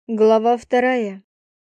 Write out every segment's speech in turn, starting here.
Глава 2.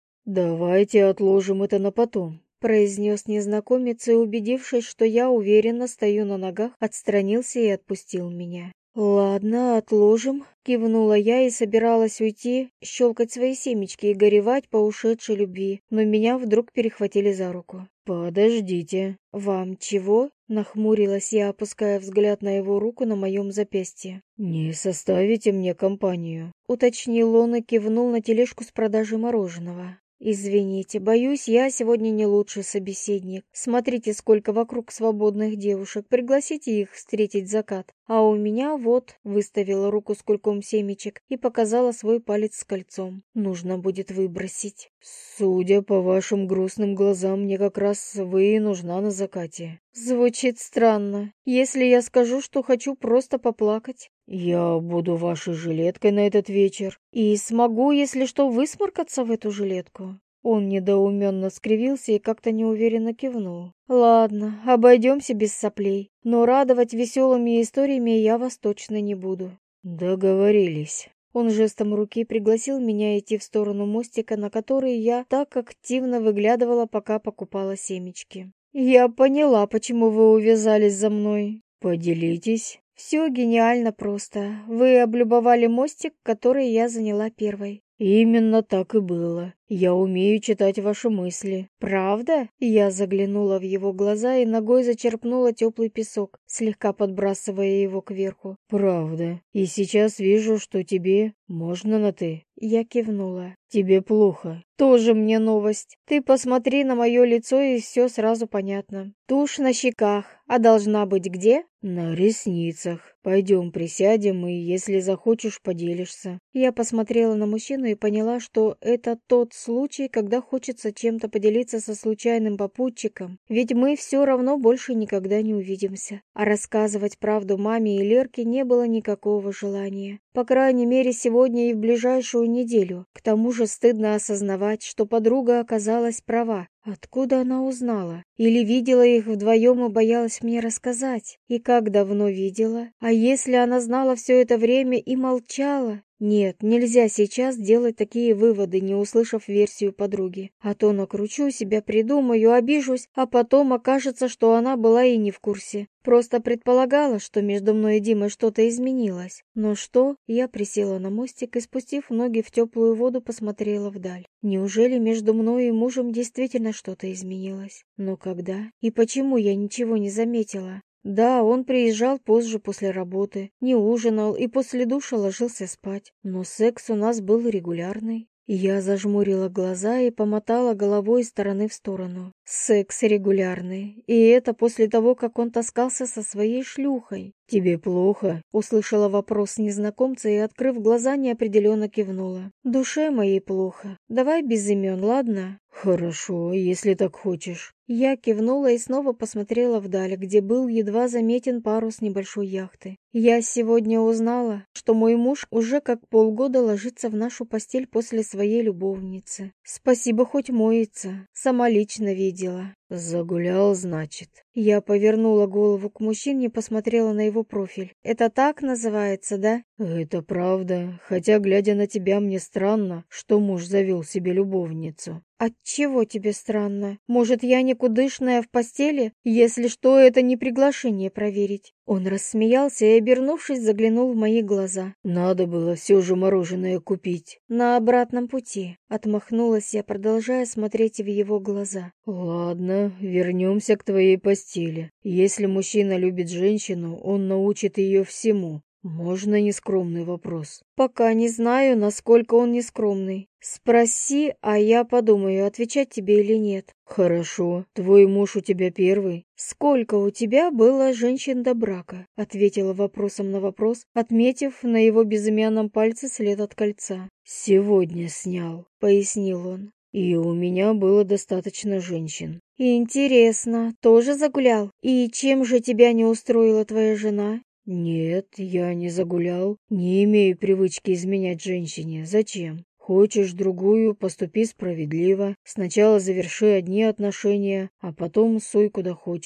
«Давайте отложим это на потом», — произнес незнакомец и, убедившись, что я уверенно стою на ногах, отстранился и отпустил меня. «Ладно, отложим», — кивнула я и собиралась уйти, щелкать свои семечки и горевать по ушедшей любви, но меня вдруг перехватили за руку. «Подождите». «Вам чего?» — нахмурилась я, опуская взгляд на его руку на моем запястье. «Не составите мне компанию», — уточнил он и кивнул на тележку с продажей мороженого. «Извините, боюсь, я сегодня не лучший собеседник. Смотрите, сколько вокруг свободных девушек. Пригласите их встретить закат. А у меня вот...» — выставила руку с кульком семечек и показала свой палец с кольцом. «Нужно будет выбросить». «Судя по вашим грустным глазам, мне как раз вы и нужна на закате». «Звучит странно. Если я скажу, что хочу просто поплакать?» «Я буду вашей жилеткой на этот вечер». «И смогу, если что, высморкаться в эту жилетку?» Он недоуменно скривился и как-то неуверенно кивнул. «Ладно, обойдемся без соплей, но радовать веселыми историями я вас точно не буду». «Договорились». Он жестом руки пригласил меня идти в сторону мостика, на который я так активно выглядывала, пока покупала семечки. «Я поняла, почему вы увязались за мной». «Поделитесь». «Все гениально просто. Вы облюбовали мостик, который я заняла первой». «Именно так и было. Я умею читать ваши мысли». «Правда?» Я заглянула в его глаза и ногой зачерпнула теплый песок, слегка подбрасывая его кверху. «Правда. И сейчас вижу, что тебе можно на «ты». Я кивнула. «Тебе плохо». «Тоже мне новость. Ты посмотри на мое лицо, и все сразу понятно. Тушь на щеках. А должна быть где?» «На ресницах. Пойдем присядем, и если захочешь, поделишься». Я посмотрела на мужчину и поняла, что это тот случай, когда хочется чем-то поделиться со случайным попутчиком, ведь мы все равно больше никогда не увидимся. А рассказывать правду маме и Лерке не было никакого желания. По крайней мере, сегодня и в ближайшую неделю. К тому же стыдно осознавать, что подруга оказалась права. Откуда она узнала? Или видела их вдвоем и боялась мне рассказать? И как давно видела? А если она знала все это время и молчала? Нет, нельзя сейчас делать такие выводы, не услышав версию подруги. А то накручу себя, придумаю, обижусь, а потом окажется, что она была и не в курсе. Просто предполагала, что между мной и Димой что-то изменилось. Но что? Я присела на мостик и, спустив ноги в теплую воду, посмотрела вдаль. Неужели между мной и мужем действительно что-то изменилось? Но когда? И почему я ничего не заметила? Да, он приезжал позже после работы, не ужинал и после душа ложился спать. Но секс у нас был регулярный. Я зажмурила глаза и помотала головой из стороны в сторону. Секс регулярный. И это после того, как он таскался со своей шлюхой. «Тебе плохо?» — услышала вопрос незнакомца и, открыв глаза, неопределенно кивнула. «Душе моей плохо. Давай без имен, ладно?» «Хорошо, если так хочешь». Я кивнула и снова посмотрела вдаль, где был едва заметен парус небольшой яхты. Я сегодня узнала, что мой муж уже как полгода ложится в нашу постель после своей любовницы. Спасибо, хоть моется. Сама лично видела. «Загулял, значит». Я повернула голову к мужчине и посмотрела на его профиль. «Это так называется, да?» «Это правда, хотя, глядя на тебя, мне странно, что муж завел себе любовницу». «Отчего тебе странно? Может, я никудышная в постели? Если что, это не приглашение проверить». Он рассмеялся и, обернувшись, заглянул в мои глаза. «Надо было все же мороженое купить». «На обратном пути», — отмахнулась я, продолжая смотреть в его глаза. «Ладно, вернемся к твоей постели. Если мужчина любит женщину, он научит ее всему. Можно нескромный вопрос?» «Пока не знаю, насколько он нескромный. Спроси, а я подумаю, отвечать тебе или нет». «Хорошо. Твой муж у тебя первый?» «Сколько у тебя было женщин до брака?» — ответила вопросом на вопрос, отметив на его безымянном пальце след от кольца. «Сегодня снял», — пояснил он. «И у меня было достаточно женщин». «Интересно, тоже загулял? И чем же тебя не устроила твоя жена?» «Нет, я не загулял. Не имею привычки изменять женщине. Зачем? Хочешь другую, поступи справедливо. Сначала заверши одни отношения, а потом суй куда хочешь».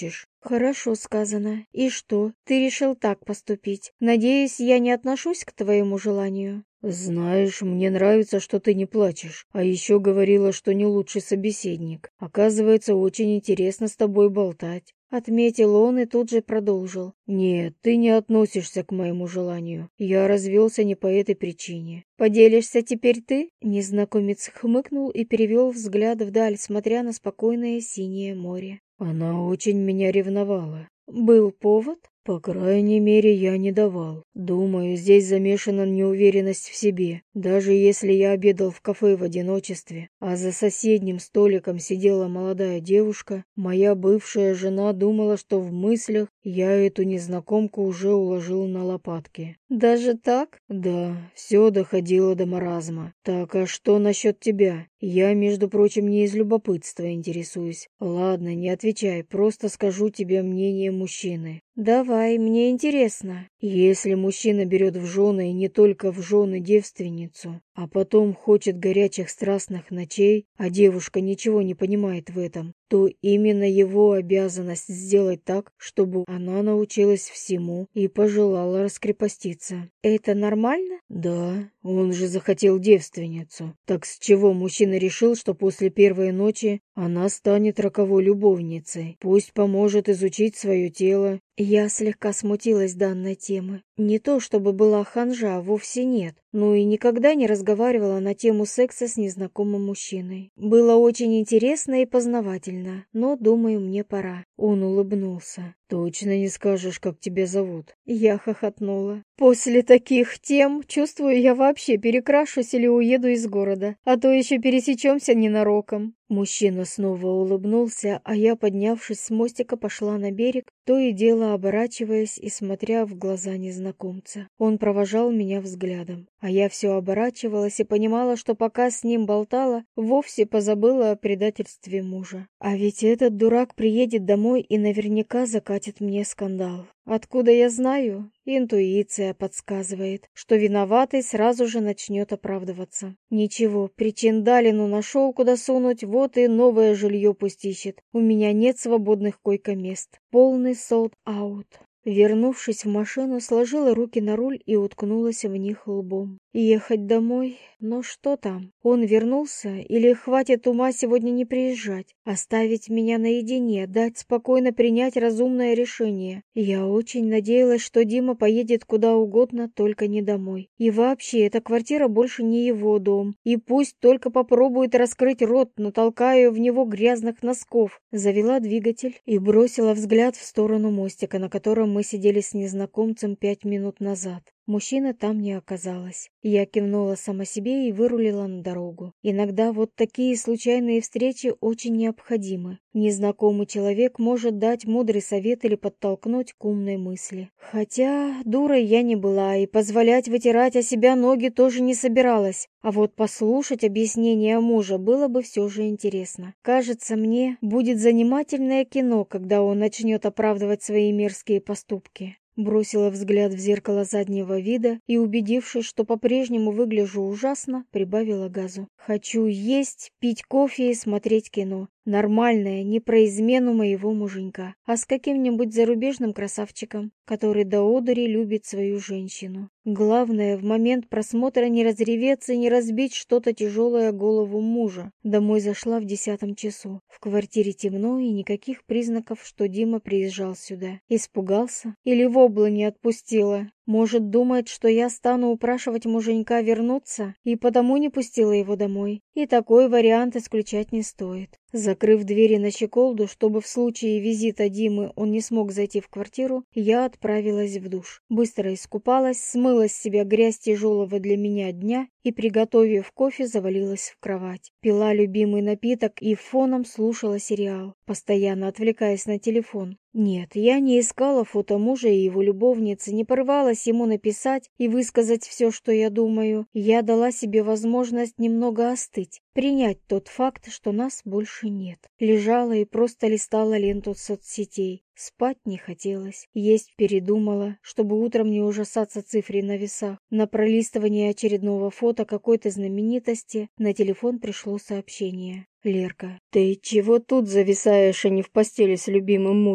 Хорошо сказано. И что, ты решил так поступить? Надеюсь, я не отношусь к твоему желанию? Знаешь, мне нравится, что ты не плачешь. А еще говорила, что не лучший собеседник. Оказывается, очень интересно с тобой болтать. Отметил он и тут же продолжил. Нет, ты не относишься к моему желанию. Я развелся не по этой причине. Поделишься теперь ты? Незнакомец хмыкнул и перевел взгляд вдаль, смотря на спокойное синее море. Она очень меня ревновала. Был повод? По крайней мере, я не давал. Думаю, здесь замешана неуверенность в себе. Даже если я обедал в кафе в одиночестве, а за соседним столиком сидела молодая девушка, моя бывшая жена думала, что в мыслях я эту незнакомку уже уложил на лопатки. Даже так? Да, все доходило до маразма. Так, а что насчет тебя? Я, между прочим, не из любопытства интересуюсь. Ладно, не отвечай, просто скажу тебе мнение мужчины. Давай, мне интересно. Если мужчина берет в жены и не только в жены девственницу, а потом хочет горячих страстных ночей, а девушка ничего не понимает в этом, то именно его обязанность сделать так, чтобы она научилась всему и пожелала раскрепоститься. Это нормально? Да, он же захотел девственницу. Так с чего мужчина решил, что после первой ночи она станет роковой любовницей? Пусть поможет изучить свое тело. Я слегка смутилась данной темы. Не то чтобы была ханжа, вовсе нет. Ну и никогда не разговаривала на тему секса с незнакомым мужчиной. Было очень интересно и познавательно, но, думаю, мне пора. Он улыбнулся. Точно не скажешь, как тебя зовут? Я хохотнула. После таких тем, чувствую, я вообще перекрашусь или уеду из города, а то еще пересечемся ненароком. Мужчина снова улыбнулся, а я, поднявшись с мостика, пошла на берег, то и дело оборачиваясь и смотря в глаза незнакомца. Он провожал меня взглядом, а я все оборачивалась и понимала, что пока с ним болтала, вовсе позабыла о предательстве мужа. А ведь этот дурак приедет домой и наверняка закатит мне скандал. Откуда я знаю? Интуиция подсказывает, что виноватый сразу же начнет оправдываться. Ничего, причиндалину нашел, куда сунуть, вот и новое жилье пусть ищет. У меня нет свободных койко-мест. Полный солд-аут. Вернувшись в машину, сложила руки на руль и уткнулась в них лбом. Ехать домой? Но что там? Он вернулся? Или хватит ума сегодня не приезжать? Оставить меня наедине, дать спокойно принять разумное решение? Я очень надеялась, что Дима поедет куда угодно, только не домой. И вообще, эта квартира больше не его дом. И пусть только попробует раскрыть рот, натолкаю в него грязных носков. Завела двигатель и бросила взгляд в сторону мостика, на котором мы сидели с незнакомцем 5 минут назад. Мужчины там не оказалось. Я кивнула сама себе и вырулила на дорогу. Иногда вот такие случайные встречи очень необходимы. Незнакомый человек может дать мудрый совет или подтолкнуть к умной мысли. Хотя дурой я не была и позволять вытирать о себя ноги тоже не собиралась. А вот послушать объяснение мужа было бы все же интересно. Кажется, мне будет занимательное кино, когда он начнет оправдывать свои мерзкие поступки. Бросила взгляд в зеркало заднего вида и, убедившись, что по-прежнему выгляжу ужасно, прибавила газу. Хочу есть, пить кофе и смотреть кино. Нормальное, не про измену моего муженька, а с каким-нибудь зарубежным красавчиком, который до одури любит свою женщину. Главное, в момент просмотра не разреветься и не разбить что-то тяжелое о голову мужа. Домой зашла в 10 часу. В квартире темно и никаких признаков, что Дима приезжал сюда. Испугался? Или вобла не отпустила? Может, думает, что я стану упрашивать муженька вернуться, и потому не пустила его домой. И такой вариант исключать не стоит. Закрыв двери на щеколду, чтобы в случае визита Димы он не смог зайти в квартиру, я отправилась в душ. Быстро искупалась, смыла с себя грязь тяжелого для меня дня и, приготовив кофе, завалилась в кровать. Пила любимый напиток и фоном слушала сериал, постоянно отвлекаясь на телефон. Нет, я не искала фото мужа и его любовницы, не порывалась ему написать и высказать все, что я думаю. Я дала себе возможность немного остыть, принять тот факт, что нас больше нет. Лежала и просто листала ленту соцсетей. Спать не хотелось, есть передумала, чтобы утром не ужасаться цифре на весах. На пролистывание очередного фото какой-то знаменитости на телефон пришло сообщение. «Лерка, ты чего тут зависаешь, а не в постели с любимым мужем?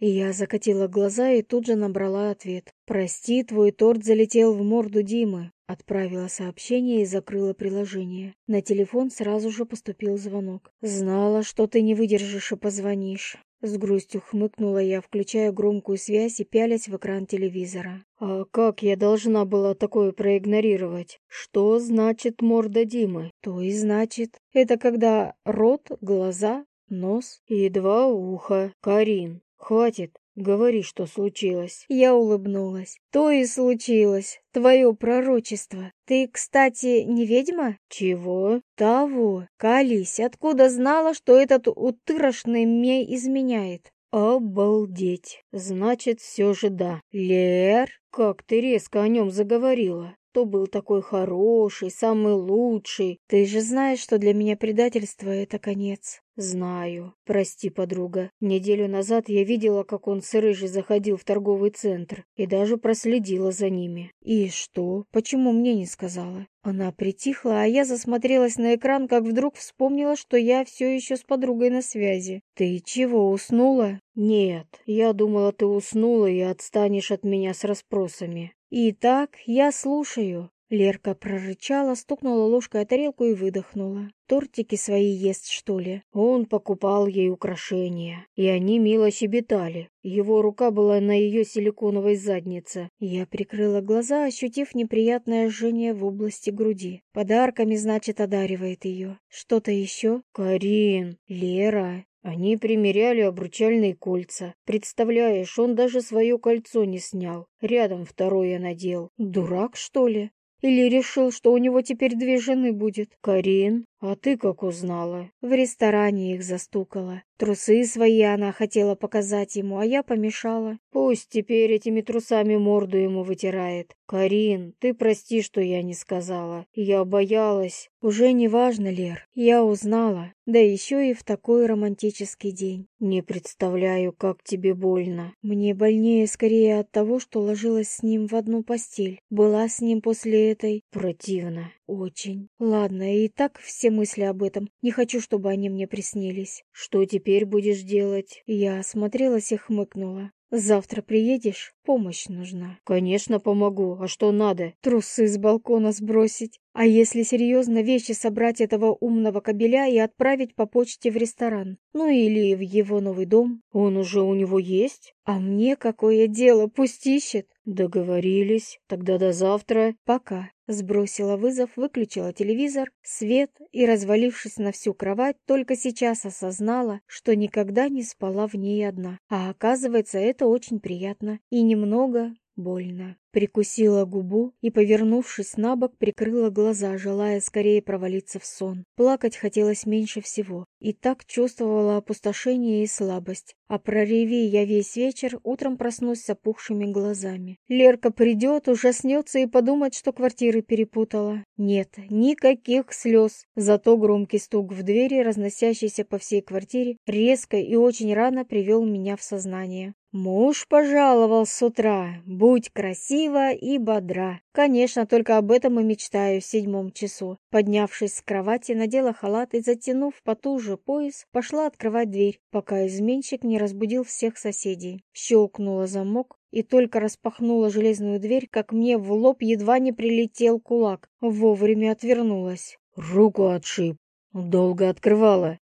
И я закатила глаза и тут же набрала ответ. «Прости, твой торт залетел в морду Димы». Отправила сообщение и закрыла приложение. На телефон сразу же поступил звонок. «Знала, что ты не выдержишь и позвонишь». С грустью хмыкнула я, включая громкую связь и пялясь в экран телевизора. «А как я должна была такое проигнорировать? Что значит морда Димы?» «То и значит. Это когда рот, глаза, нос и 2 уха. Карин, хватит. Говори, что случилось». Я улыбнулась. «То и случилось. Твое пророчество. Ты, кстати, не ведьма?» «Чего?» «Того. Колись, откуда знала, что этот утырочный мне изменяет?» «Обалдеть. Значит, все же да. Лер, как ты резко о нем заговорила. То был такой хороший, самый лучший». «Ты же знаешь, что для меня предательство — это конец». «Знаю. Прости, подруга. Неделю назад я видела, как он с Рыжей заходил в торговый центр и даже проследила за ними». «И что? Почему мне не сказала?» Она притихла, а я засмотрелась на экран, как вдруг вспомнила, что я все еще с подругой на связи. «Ты чего, уснула?» «Нет, я думала, ты уснула и отстанешь от меня с расспросами». «Итак, я слушаю». Лерка прорычала, стукнула ложкой о тарелку и выдохнула. «Тортики свои ест, что ли?» Он покупал ей украшения, и они мило щебетали. Его рука была на ее силиконовой заднице. Я прикрыла глаза, ощутив неприятное жжение в области груди. Подарками, значит, одаривает ее. Что-то еще? «Карин, Лера». Они примеряли обручальные кольца. Представляешь, он даже свое кольцо не снял. Рядом второе надел. Дурак, что ли? Или решил, что у него теперь 2 жены будет? «Карин, а ты как узнала?» В ресторане их застукала. Трусы свои она хотела показать ему, а я помешала. «Пусть теперь этими трусами морду ему вытирает. Карин, ты прости, что я не сказала. Я боялась». Уже не важно, Лер. Я узнала. Да еще и в такой романтический день. «Не представляю, как тебе больно». Мне больнее скорее от того, что ложилась с ним в одну постель. Была с ним после этой. Противно. Очень. Ладно, и так все мысли об этом. Не хочу, чтобы они мне приснились. «Что теперь будешь делать?» Я осмотрелась и хмыкнула. «Завтра приедешь? Помощь нужна». «Конечно, помогу. А что надо?» «Трусы с балкона сбросить. А если серьезно, вещи собрать этого умного кобеля и отправить по почте в ресторан. Ну или в его новый дом». «Он уже у него есть?» «А мне какое дело? Пусть ищет». «Договорились. Тогда до завтра». «Пока». Сбросила вызов, выключила телевизор, свет и, развалившись на всю кровать, только сейчас осознала, что никогда не спала в ней одна. А оказывается, это очень приятно и немного больно. Прикусила губу и, повернувшись на бок, прикрыла глаза, желая скорее провалиться в сон. Плакать хотелось меньше всего. И так чувствовала опустошение и слабость. А прореви я весь вечер, утром проснусь с опухшими глазами. Лерка придет, ужаснется и подумает, что квартиры перепутала. Нет, никаких слез. Зато громкий стук в двери, разносящийся по всей квартире, резко и очень рано привел меня в сознание. Муж пожаловал с утра. Будь красива и бодра. Конечно, только об этом и мечтаю в 7 часу. Поднявшись с кровати, надела халат и, затянув потуже пояс, пошла открывать дверь, пока изменщик не разбудил всех соседей. Щелкнула замок и только распахнула железную дверь, как мне в лоб едва не прилетел кулак. Вовремя отвернулась. «Руку отшиб. Долго открывала».